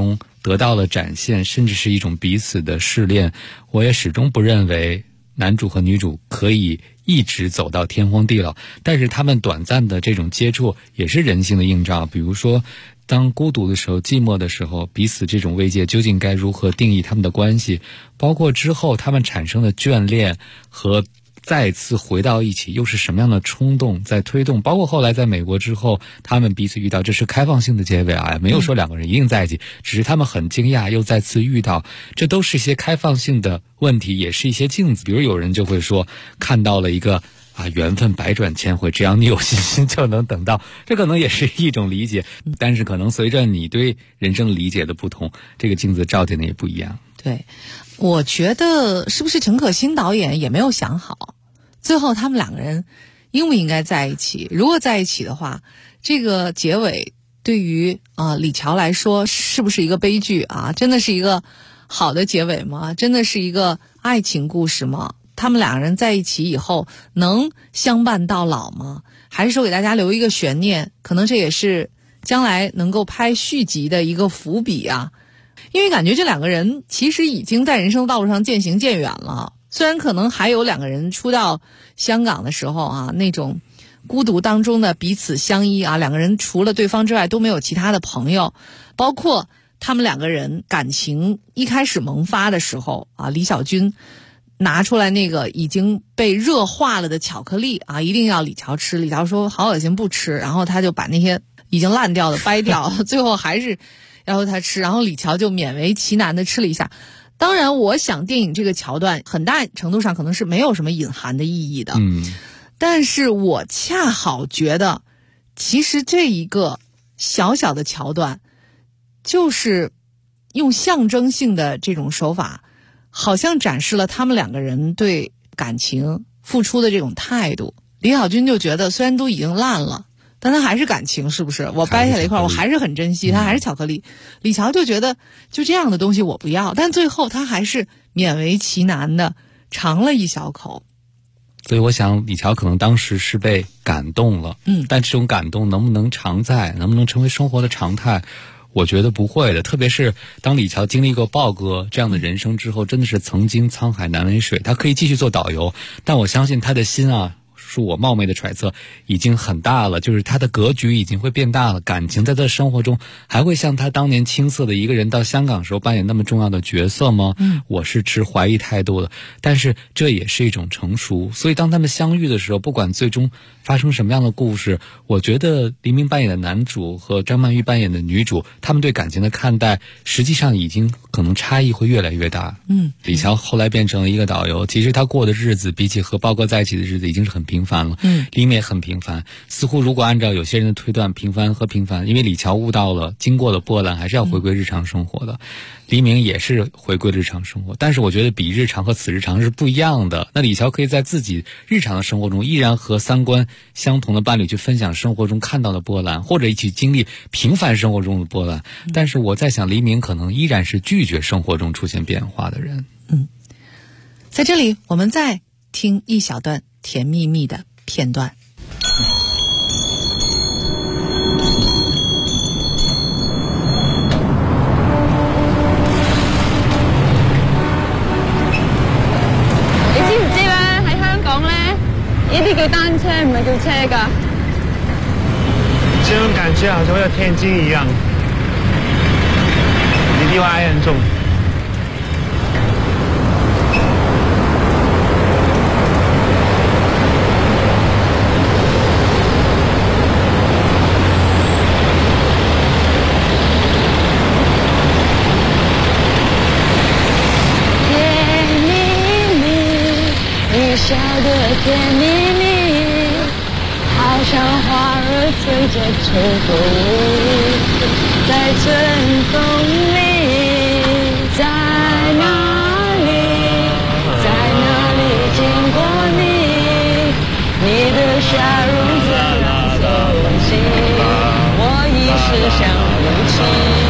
得到了展现，甚至是一种彼此的试炼。我也始终不认为男主和女主可以一直走到天荒地老，但是他们短暂的这种接触也是人性的映照。比如说当孤独的时候，寂寞的时候，彼此这种慰藉究竟该如何定义他们的关系，包括之后他们产生的眷恋和再次回到一起又是什么样的冲动在推动，包括后来在美国之后他们彼此遇到，这是开放性的结尾啊，没有说两个人一定在一起，只是他们很惊讶又再次遇到，这都是一些开放性的问题，也是一些镜子。比如有人就会说看到了一个缘分百转千回，只要你有信心就能等到，这可能也是一种理解，但是可能随着你对人生理解的不同，这个镜子照见的也不一样。 对，我觉得是不是陈可辛导演也没有想好最后他们两个人应不应该在一起，如果在一起的话，这个结尾对于李乔来说是不是一个悲剧啊？真的是一个好的结尾吗？真的是一个爱情故事吗？他们两个人在一起以后能相伴到老吗？还是说给大家留一个悬念，可能这也是将来能够拍续集的一个伏笔啊。因为感觉这两个人其实已经在人生道路上渐行渐远了，虽然可能还有两个人初到香港的时候那种孤独当中的彼此相依两个人除了对方之外都没有其他的朋友，包括他们两个人感情一开始萌发的时候李小军拿出来那个已经被热化了的巧克力一定要李乔吃，李乔说好恶心不吃，然后他就把那些已经烂掉的掰掉最后还是要他吃，然后李乔就勉为其难的吃了一下。当然我想电影这个桥段很大程度上可能是没有什么隐含的意义的，但是我恰好觉得其实这一个小小的桥段就是用象征性的这种手法，好像展示了他们两个人对感情付出的这种态度。李小军就觉得虽然都已经烂了，但他还是感情，是不是？我掰下来一块我还是很珍惜，他还是巧克力。李乔就觉得就这样的东西我不要，但最后他还是勉为其难的尝了一小口。 所以我想李乔可能当时是被感动了，但这种感动能不能常在，能不能成为生活的常态，我觉得不会的。特别是当李乔经历过豹哥这样的人生之后，真的是曾经沧海难为水，他可以继续做导游，但我相信他的心是我冒昧的揣测已经很大了，就是他的格局已经会变大了，感情在他的生活中还会像他当年青涩的一个人到香港时候扮演那么重要的角色吗？我是持怀疑态度的，但是这也是一种成熟。所以当他们相遇的时候，不管最终发生什么样的故事，我觉得黎明扮演的男主和张曼玉扮演的女主，他们对感情的看待实际上已经可能差异会越来越大。李乔后来变成了一个导游，其实他过的日子比起和豹哥在一起的日子已经是很平凡了，黎明也很平凡。似乎如果按照有些人的推断，平凡和平凡，因为李乔悟到了经过了波澜还是要回归日常生活的，黎明也是回归日常生活，但是我觉得比日常和此日常是不一样的。那李乔可以在自己日常的生活中依然和三观相同的伴侣去分享生活中看到的波澜，或者一起经历平凡生活中的波澜，但是我在想黎明可能依然是拒绝生活中出现变化的人。 在这里我们再听一小段甜蜜蜜的片段。 你知唔知咧？喺香港咧，呢啲叫單車，唔係叫車噶。 这种感觉好像在天津一样，离地外很重。 笑得甜蜜蜜，好像花儿随着秋风在春风里，在哪里，在哪里见过你？你的笑容在哪风起，我已是想不起。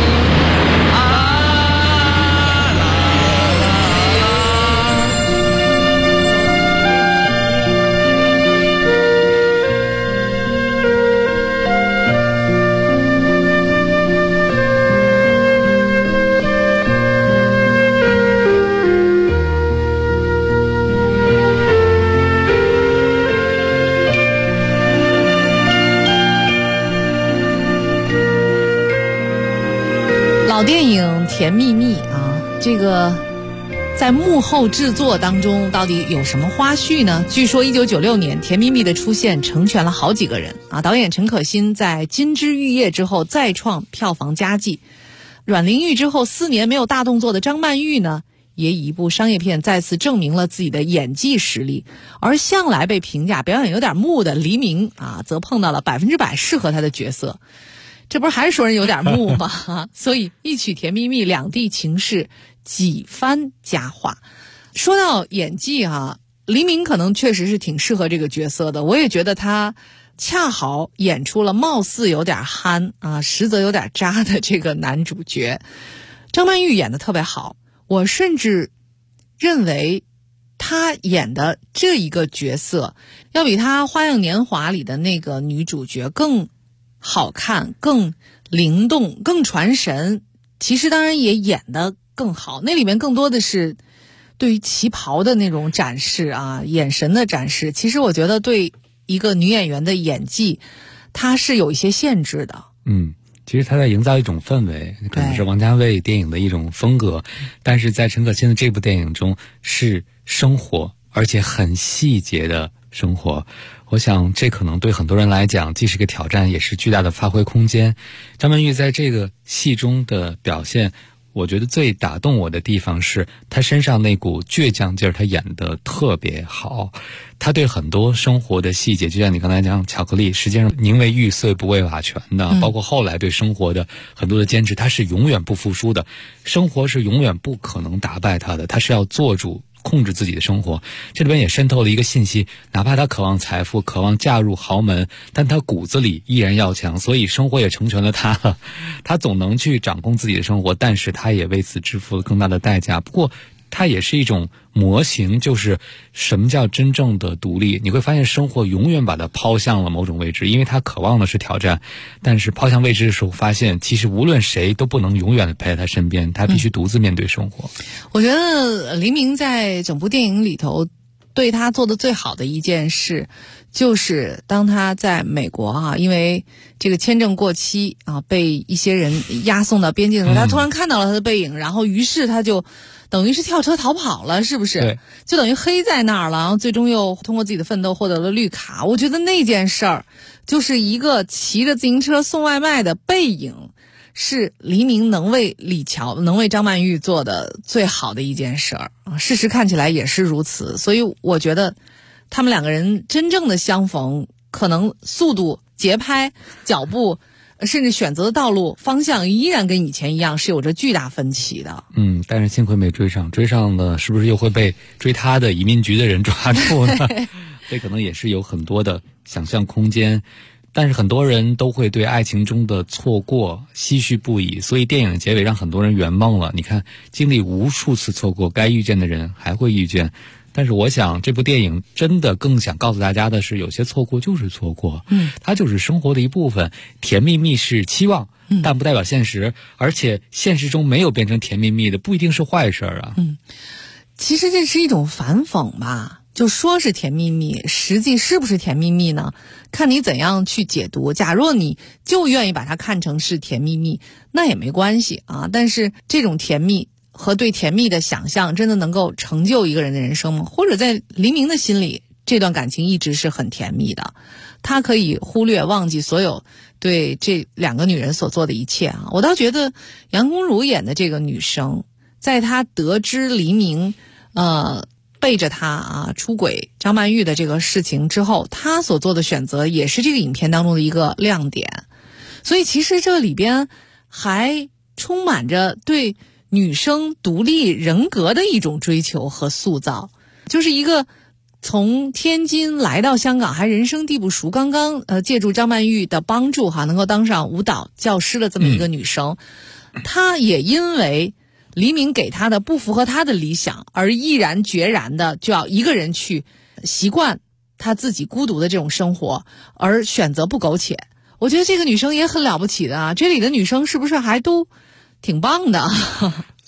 老电影《甜蜜蜜》啊，这个在幕后制作当中到底有什么花絮呢？据说1996年《甜蜜蜜》的出现成全了好几个人啊。导演陈可辛在《金枝玉叶》之后再创票房佳绩，阮玲玉之后4年没有大动作的张曼玉呢，也以一部商业片再次证明了自己的演技实力。而向来被评价表演有点木的黎明啊，则碰到了100%适合他的角色。这不是还是说人有点木吗？所以一曲《甜蜜蜜》，两地情势几番佳话。说到演技啊，黎明可能确实是挺适合这个角色的，我也觉得他恰好演出了貌似有点憨啊，实则有点渣的这个男主角。张曼玉演得特别好，我甚至认为她演的这一个角色要比她《花样年华》里的那个女主角更好看、更灵动、更传神。其实当然也演得更好，那里面更多的是对于旗袍的那种展示啊，眼神的展示。其实我觉得对一个女演员的演技，她是有一些限制的。 其实他在营造一种氛围，可能是王家卫电影的一种风格，但是在陈可辛的这部电影中是生活，而且很细节的生活。我想这可能对很多人来讲既是个挑战，也是巨大的发挥空间。张曼玉在这个戏中的表现，我觉得最打动我的地方是她身上那股倔强劲儿，她演得特别好。她对很多生活的细节，就像你刚才讲巧克力，实际上宁为玉碎不为瓦全的，包括后来对生活的很多的坚持，她是永远不服输的。生活是永远不可能打败她的，她是要做主控制自己的生活。这里边也渗透了一个信息，哪怕她渴望财富，渴望嫁入豪门，但她骨子里依然要强，所以生活也成全了她了。她总能去掌控自己的生活，但是她也为此支付了更大的代价。不过它也是一种模型，就是什么叫真正的独立。你会发现生活永远把它抛向了某种位置，因为它渴望的是挑战，但是抛向位置的时候发现其实无论谁都不能永远的陪在他身边，他必须独自面对生活。 我觉得黎明在整部电影里头对他做的最好的一件事，就是当他在美国啊，因为这个签证过期啊，被一些人押送到边境的时候，他突然看到了他的背影，然后于是他就等于是跳车逃跑了，是不是？ 对， 就等于黑在那儿了，然后最终又通过自己的奋斗获得了绿卡。我觉得那件事儿就是一个骑着自行车送外卖的背影，是黎明能为李乔、能为张曼玉做的最好的一件事儿啊。事实看起来也是如此，所以我觉得他们两个人真正的相逢，可能速度、节拍、脚步，甚至选择的道路方向依然跟以前一样，是有着巨大分歧的。 但是幸亏没追上，追上了是不是又会被追他的移民局的人抓住呢？这可能也是有很多的想象空间。但是很多人都会对爱情中的错过唏嘘不已，所以电影的结尾让很多人圆梦了。你看，经历无数次错过，该遇见的人还会遇见。但是我想这部电影真的更想告诉大家的是，有些错过就是错过，它就是生活的一部分。甜蜜蜜是期望，但不代表现实，而且现实中没有变成甜蜜蜜的不一定是坏事啊。 其实这是一种反讽吧，就说是甜蜜蜜，实际是不是甜蜜蜜呢？看你怎样去解读。假若你就愿意把它看成是甜蜜蜜，那也没关系啊。但是这种甜蜜和对甜蜜的想象，真的能够成就一个人的人生吗？或者在黎明的心里，这段感情一直是很甜蜜的，他可以忽略忘记所有对这两个女人所做的一切啊。我倒觉得杨恭如演的这个女生，在她得知黎明背着她啊出轨张曼玉的这个事情之后，她所做的选择也是这个影片当中的一个亮点。所以其实这里边还充满着对女生独立人格的一种追求和塑造，就是一个从天津来到香港还人生地不熟，刚刚借助张曼玉的帮助能够当上舞蹈教师的这么一个女生，她也因为黎明给她的不符合她的理想，而毅然决然的就要一个人去习惯她自己孤独的这种生活，而选择不苟且。我觉得这个女生也很了不起的啊，这里的女生是不是还都挺棒的？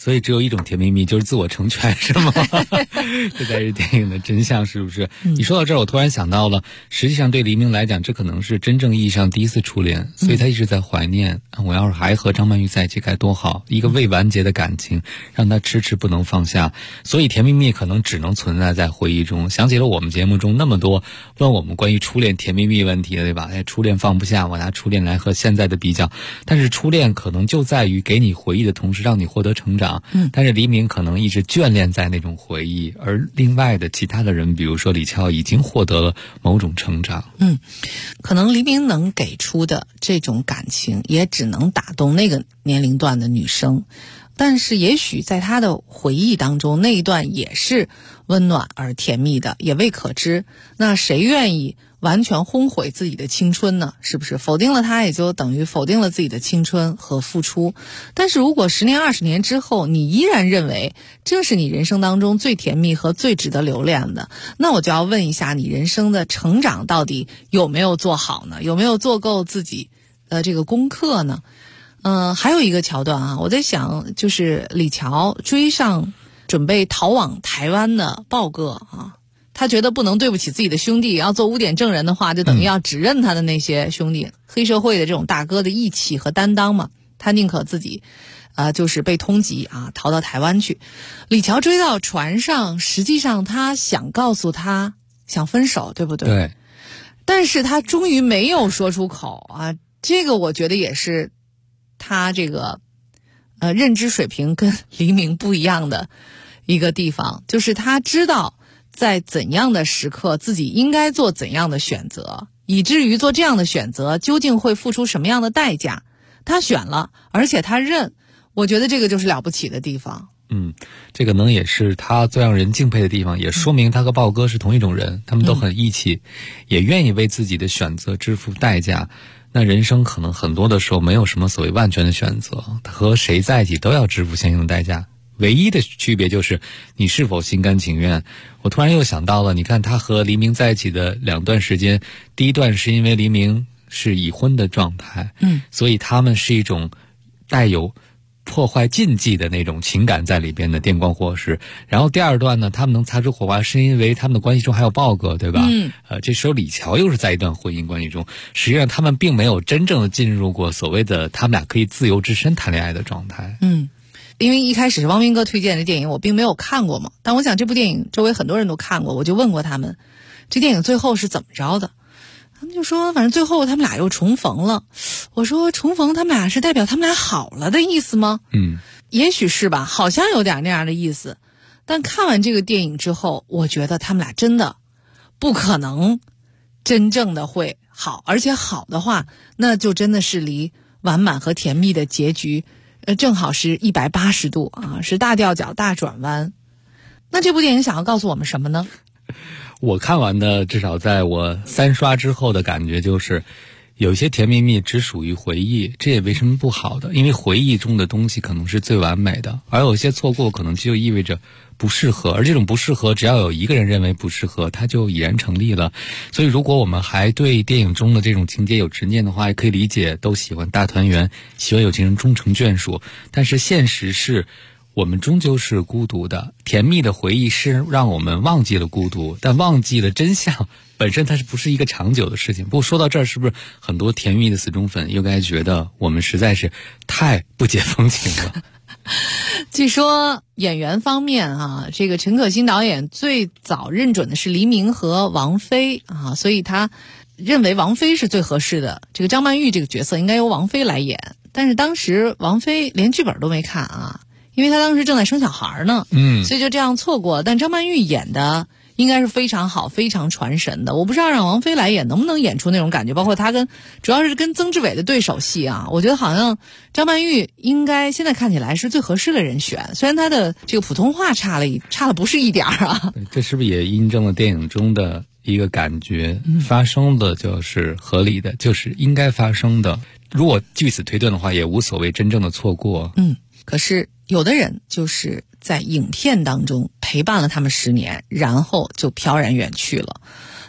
所以只有一种甜蜜蜜，就是自我成全，是吗？这才是电影的真相，是不是？你说到这儿，我突然想到了，实际上对黎明来讲，这可能是真正意义上第一次初恋，所以他一直在怀念，我要是还和张曼玉在一起该多好，一个未完结的感情让他迟迟不能放下，所以甜蜜蜜可能只能存在在回忆中。想起了我们节目中那么多问我们关于初恋甜蜜蜜问题的，对吧？初恋放不下，我拿初恋来和现在的比较，但是初恋可能就在于给你回忆的同时让你获得成长，但是黎明可能一直眷恋在那种回忆，而另外的其他的人，比如说李翘已经获得了某种成长。 可能黎明能给出的这种感情也只能打动那个年龄段的女生，但是也许在他的回忆当中，那一段也是温暖而甜蜜的，也未可知。那谁愿意完全轰毁自己的青春呢？是不是否定了他，也就等于否定了自己的青春和付出。但是如果10年20年之后，你依然认为这是你人生当中最甜蜜和最值得留恋的，那我就要问一下，你人生的成长到底有没有做好呢？有没有做够自己的这个功课呢？还有一个桥段啊，我在想，就是李乔追上准备逃往台湾的豹哥啊，他觉得不能对不起自己的兄弟，要做污点证人的话，就等于要指认他的那些兄弟，黑社会的这种大哥的义气和担当嘛，他宁可自己就是被通缉啊，逃到台湾去。李乔追到船上，实际上他想告诉他想分手，对不对？ 对。 但是他终于没有说出口啊，这个我觉得也是他这个认知水平跟黎明不一样的一个地方，就是他知道在怎样的时刻自己应该做怎样的选择，以至于做这样的选择究竟会付出什么样的代价，他选了，而且他认，我觉得这个就是了不起的地方。 这可能也是他最让人敬佩的地方，也说明他和豹哥是同一种人，他们都很义气，也愿意为自己的选择支付代价。那人生可能很多的时候没有什么所谓万全的选择，和谁在一起都要支付相应的代价，唯一的区别就是你是否心甘情愿。我突然又想到了，你看他和黎明在一起的2段时间，第一段是因为黎明是已婚的状态，所以他们是一种带有破坏禁忌的那种情感在里边的电光火石。然后第2段呢，他们能擦出火花是因为他们的关系中还有豹哥，对吧？这时候李乔又是在一段婚姻关系中，实际上他们并没有真正的进入过所谓的他们俩可以自由之身谈恋爱的状态。 因为一开始是汪斌哥推荐的电影，我并没有看过嘛，但我想这部电影周围很多人都看过，我就问过他们这电影最后是怎么着的，他们就说反正最后他们俩又重逢了。我说重逢他们俩是代表他们俩好了的意思吗？也许是吧，好像有点那样的意思。但看完这个电影之后，我觉得他们俩真的不可能真正的会好，而且好的话，那就真的是离完满和甜蜜的结局正好是180度啊，是大吊脚大转弯。那这部电影想要告诉我们什么呢？ 我看完的，至少在我3刷之后的感觉就是，有一些甜蜜蜜只属于回忆，这也没什么不好的，因为回忆中的东西可能是最完美的，而有些错过可能就意味着不适合，而这种不适合只要有一个人认为不适合，它就已然成立了。所以如果我们还对电影中的这种情节有执念的话，也可以理解，都喜欢大团圆，喜欢有情人终成眷属。但是现实是我们终究是孤独的，甜蜜的回忆是让我们忘记了孤独，但忘记了真相本身它是不是一个长久的事情。不过说到这儿，是不是很多甜蜜的死忠粉又该觉得我们实在是太不解风情了？ 据说演员方面啊，这个陈可辛导演最早认准的是黎明和王菲啊，所以他认为王菲是最合适的，这个张曼玉这个角色应该由王菲来演。但是当时王菲连剧本都没看啊，因为她当时正在生小孩呢，所以就这样错过。但张曼玉演的应该是非常好非常传神的，我不知道让王菲来演能不能演出那种感觉，包括她主要是跟曾志伟的对手戏啊，我觉得好像张曼玉应该现在看起来是最合适的人选，虽然她的这个普通话差了不是一点啊。 这是不是也印证了电影中的一个感觉，发生的就是合理的，就是应该发生的，如果据此推断的话也无所谓真正的错过。 可是有的人就是在影片当中陪伴了他们10年，然后就飘然远去了。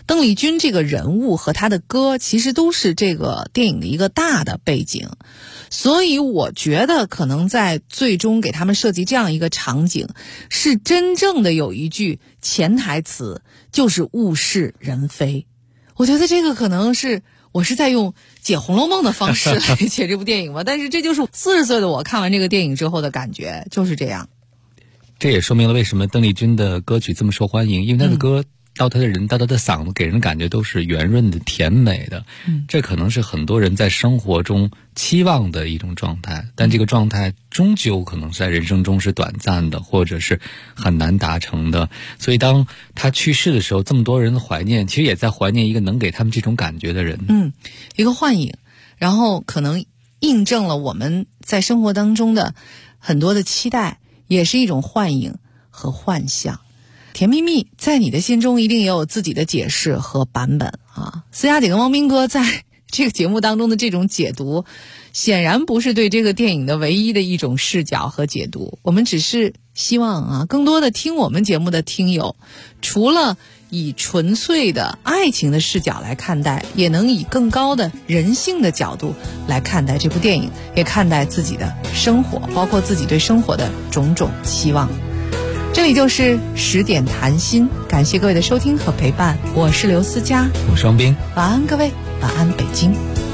邓丽君这个人物和她的歌其实都是这个电影的一个大的背景，所以我觉得可能在最终给他们设计这样一个场景，是真正的有一句潜台词，就是物是人非。我觉得这个可能是我是在用解《红楼梦》的方式来解这部电影吧，但是这就是40岁的我看完这个电影之后的感觉，就是这样。 这也说明了为什么邓丽君的歌曲这么受欢迎，因为她的歌到她的人到她的嗓子给人感觉都是圆润的甜美的，这可能是很多人在生活中期望的一种状态，但这个状态终究可能在人生中是短暂的，或者是很难达成的。所以当她去世的时候，这么多人的怀念，其实也在怀念一个能给他们这种感觉的人。 一个幻影，然后可能印证了我们在生活当中的很多的期待，也是一种幻影和幻象。甜蜜蜜在你的心中一定也有自己的解释和版本啊。思佳姐跟汪斌哥在这个节目当中的这种解读，显然不是对这个电影的唯一的一种视角和解读。我们只是希望更多的听我们节目的听友，除了以纯粹的爱情的视角来看待，也能以更高的人性的角度来看待这部电影，也看待自己的生活，包括自己对生活的种种期望。这里就是10点谈心，感谢各位的收听和陪伴，我是刘思佳， 我是汪斌， 晚安各位，晚安北京。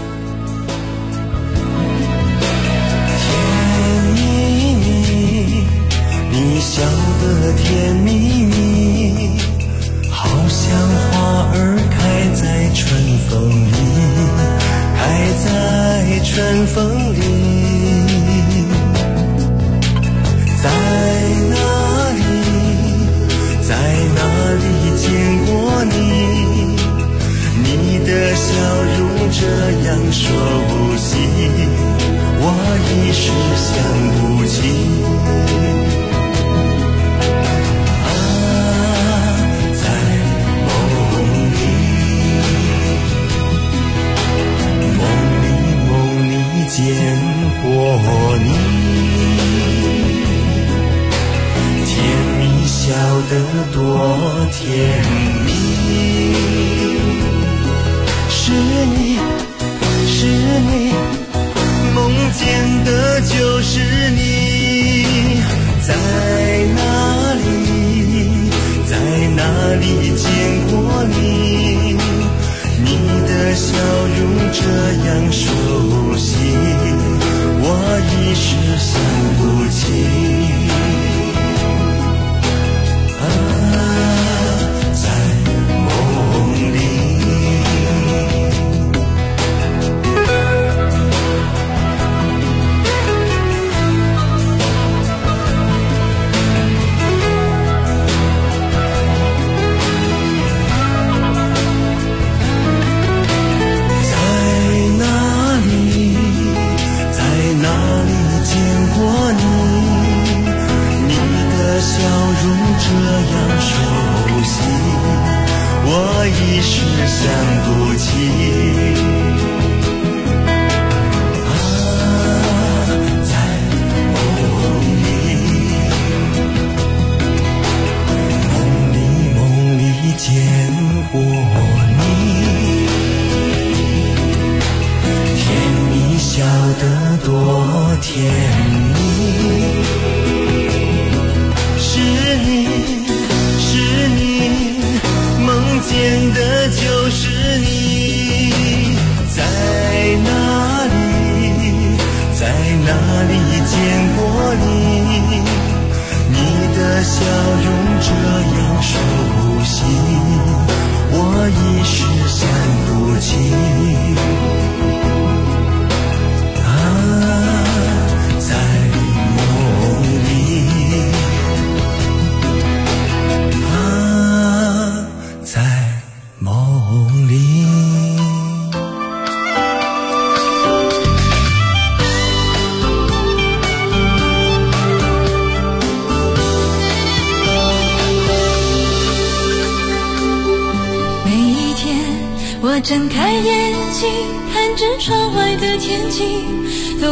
甜蜜蜜，你笑得甜蜜蜜，好像花儿开在春风里，开在春风里。在哪里，在哪里见过你？你的笑容这样说不尽，我一时想不起。见过你，甜蜜笑得多甜蜜，是你，是你，梦见的就是你，在哪里，在哪里见过你？你的笑容这样熟悉，我一时想不起。在梦里，笑容这样熟悉，我一时想不起。在梦里见过你，甜蜜笑得多甜蜜。是你，是你，梦见的就是你，在哪里，在哪里见过你？你的笑容这样熟悉，我一时想不起。在梦里。在梦里。 每一天，我睁开眼睛，看着窗外的天气。